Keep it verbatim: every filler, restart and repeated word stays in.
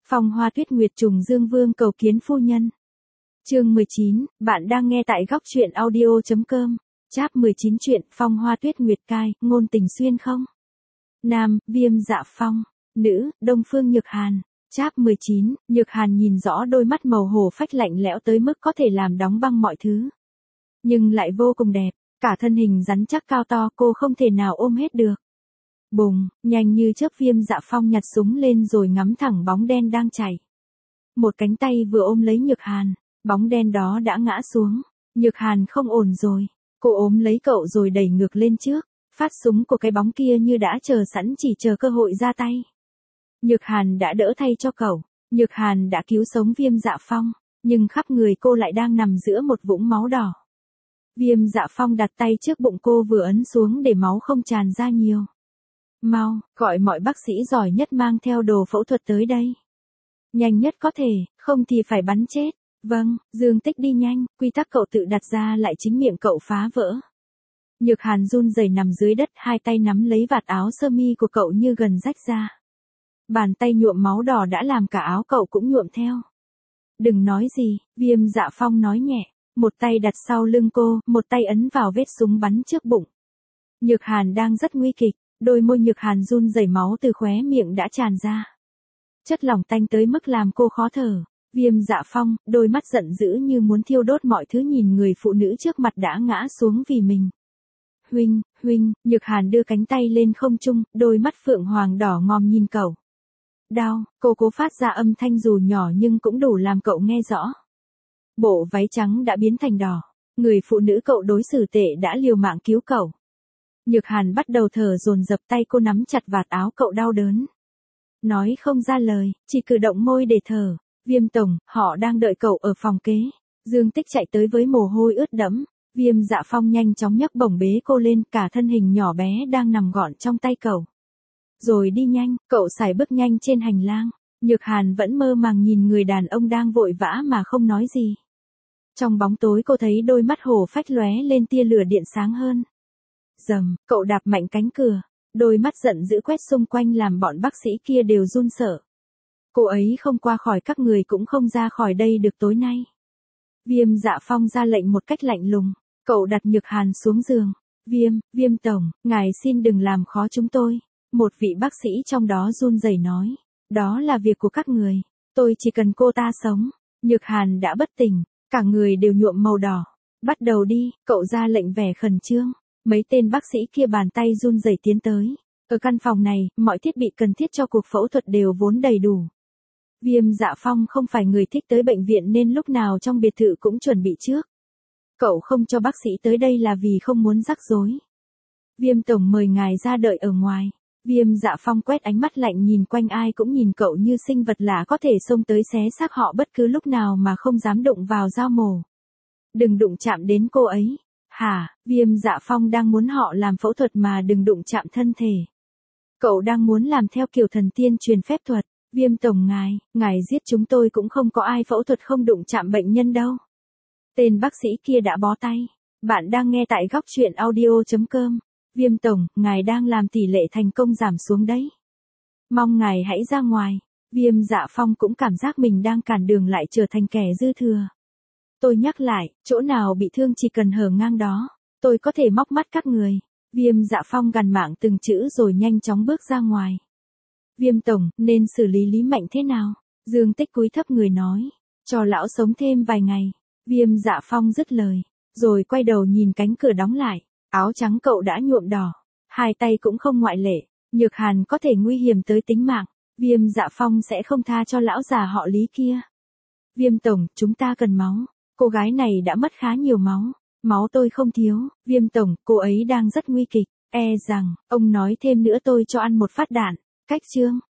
Phong Hoa Tuyết Nguyệt trùng Dương Vương cầu kiến phu nhân. Chương mười chín, bạn đang nghe tại góc truyện audio chấm com. Chap mười chín truyện Phong Hoa Tuyết Nguyệt cai, ngôn tình xuyên không? Nam, Viêm Dạ Phong. Nữ, Đông Phương Nhược Hàn. Chap mười chín, Nhược Hàn nhìn rõ đôi mắt màu hổ phách lạnh lẽo tới mức có thể làm đóng băng mọi thứ. Nhưng lại vô cùng đẹp, cả thân hình rắn chắc cao to cô không thể nào ôm hết được. Bùng, nhanh như chớp Viêm Dạ Phong nhặt súng lên rồi ngắm thẳng bóng đen đang chạy. Một cánh tay vừa ôm lấy Nhược Hàn, bóng đen đó đã ngã xuống. Nhược Hàn không ổn rồi, cô ôm lấy cậu rồi đẩy ngược lên trước, phát súng của cái bóng kia như đã chờ sẵn chỉ chờ cơ hội ra tay. Nhược Hàn đã đỡ thay cho cậu, Nhược Hàn đã cứu sống Viêm Dạ Phong, nhưng khắp người cô lại đang nằm giữa một vũng máu đỏ. Viêm Dạ Phong đặt tay trước bụng cô vừa ấn xuống để máu không tràn ra nhiều. Mau, gọi mọi bác sĩ giỏi nhất mang theo đồ phẫu thuật tới đây. Nhanh nhất có thể, không thì phải bắn chết. Vâng, Dương Tích đi nhanh, quy tắc cậu tự đặt ra lại chính miệng cậu phá vỡ. Nhược Hàn run rẩy nằm dưới đất, hai tay nắm lấy vạt áo sơ mi của cậu như gần rách ra. Bàn tay nhuộm máu đỏ đã làm cả áo cậu cũng nhuộm theo. Đừng nói gì, Viêm Dạ Phong nói nhẹ, một tay đặt sau lưng cô, một tay ấn vào vết súng bắn trước bụng. Nhược Hàn đang rất nguy kịch, đôi môi Nhược Hàn run rẩy, máu từ khóe miệng đã tràn ra. Chất lỏng tanh tới mức làm cô khó thở. Viêm Dạ Phong, đôi mắt giận dữ như muốn thiêu đốt mọi thứ nhìn người phụ nữ trước mặt đã ngã xuống vì mình. Huynh, huynh, Nhược Hàn đưa cánh tay lên không trung, đôi mắt phượng hoàng đỏ ngòm nhìn cậu. Đau, cô cố phát ra âm thanh dù nhỏ nhưng cũng đủ làm cậu nghe rõ. Bộ váy trắng đã biến thành đỏ, người phụ nữ cậu đối xử tệ đã liều mạng cứu cậu. Nhược Hàn bắt đầu thở dồn dập, tay cô nắm chặt vạt áo cậu đau đớn. Nói không ra lời, chỉ cử động môi để thở. Viêm tổng, họ đang đợi cậu ở phòng kế. Dương Tích chạy tới với mồ hôi ướt đẫm. Viêm Dạ Phong nhanh chóng nhấc bổng bế cô lên, cả thân hình nhỏ bé đang nằm gọn trong tay cậu. Rồi đi nhanh, cậu sải bước nhanh trên hành lang. Nhược Hàn vẫn mơ màng nhìn người đàn ông đang vội vã mà không nói gì. Trong bóng tối cô thấy đôi mắt hổ phách lóe lên tia lửa điện sáng hơn. Dầm, cậu đạp mạnh cánh cửa. Đôi mắt giận dữ quét xung quanh làm bọn bác sĩ kia đều run sợ. Cô ấy không qua khỏi các người cũng không ra khỏi đây được tối nay. Viêm Dạ Phong ra lệnh một cách lạnh lùng. Cậu đặt Nhược Hàn xuống giường. Viêm, Viêm tổng, ngài xin đừng làm khó chúng tôi. Một vị bác sĩ trong đó run rẩy nói. Đó là việc của các người. Tôi chỉ cần cô ta sống. Nhược Hàn đã bất tỉnh. Cả người đều nhuộm màu đỏ. Bắt đầu đi, cậu ra lệnh vẻ khẩn trương. Mấy tên bác sĩ kia bàn tay run rẩy tiến tới. Ở căn phòng này, mọi thiết bị cần thiết cho cuộc phẫu thuật đều vốn đầy đủ. Viêm Dạ Phong không phải người thích tới bệnh viện nên lúc nào trong biệt thự cũng chuẩn bị trước. Cậu không cho bác sĩ tới đây là vì không muốn rắc rối. Viêm tổng mời ngài ra đợi ở ngoài. Viêm Dạ Phong quét ánh mắt lạnh nhìn quanh, ai cũng nhìn cậu như sinh vật lạ có thể xông tới xé xác họ bất cứ lúc nào mà không dám đụng vào dao mổ. Đừng đụng chạm đến cô ấy. Hả, Viêm Dạ Phong đang muốn họ làm phẫu thuật mà đừng đụng chạm thân thể. Cậu đang muốn làm theo kiểu thần tiên truyền phép thuật. Viêm tổng ngài, ngài giết chúng tôi cũng không có ai phẫu thuật không đụng chạm bệnh nhân đâu. Tên bác sĩ kia đã bó tay. Bạn đang nghe tại góc truyện audio chấm com. Viêm tổng, ngài đang làm tỷ lệ thành công giảm xuống đấy. Mong ngài hãy ra ngoài. Viêm Dạ Phong cũng cảm giác mình đang cản đường lại trở thành kẻ dư thừa. Tôi nhắc lại, chỗ nào bị thương chỉ cần hở ngang đó. Tôi có thể móc mắt các người. Viêm Dạ Phong gằn mạng từng chữ rồi nhanh chóng bước ra ngoài. Viêm tổng, nên xử lý Lý Mạnh thế nào? Dương Tích cúi thấp người nói. Cho lão sống thêm vài ngày. Viêm Dạ Phong dứt lời. Rồi quay đầu nhìn cánh cửa đóng lại. Áo trắng cậu đã nhuộm đỏ. Hai tay cũng không ngoại lệ. Nhược Hàn có thể nguy hiểm tới tính mạng. Viêm Dạ Phong sẽ không tha cho lão già họ Lý kia. Viêm tổng, chúng ta cần máu. Cô gái này đã mất khá nhiều máu. Máu tôi không thiếu. Viêm tổng, cô ấy đang rất nguy kịch. E rằng, ông nói thêm nữa tôi cho ăn một phát đạn. Cách chương.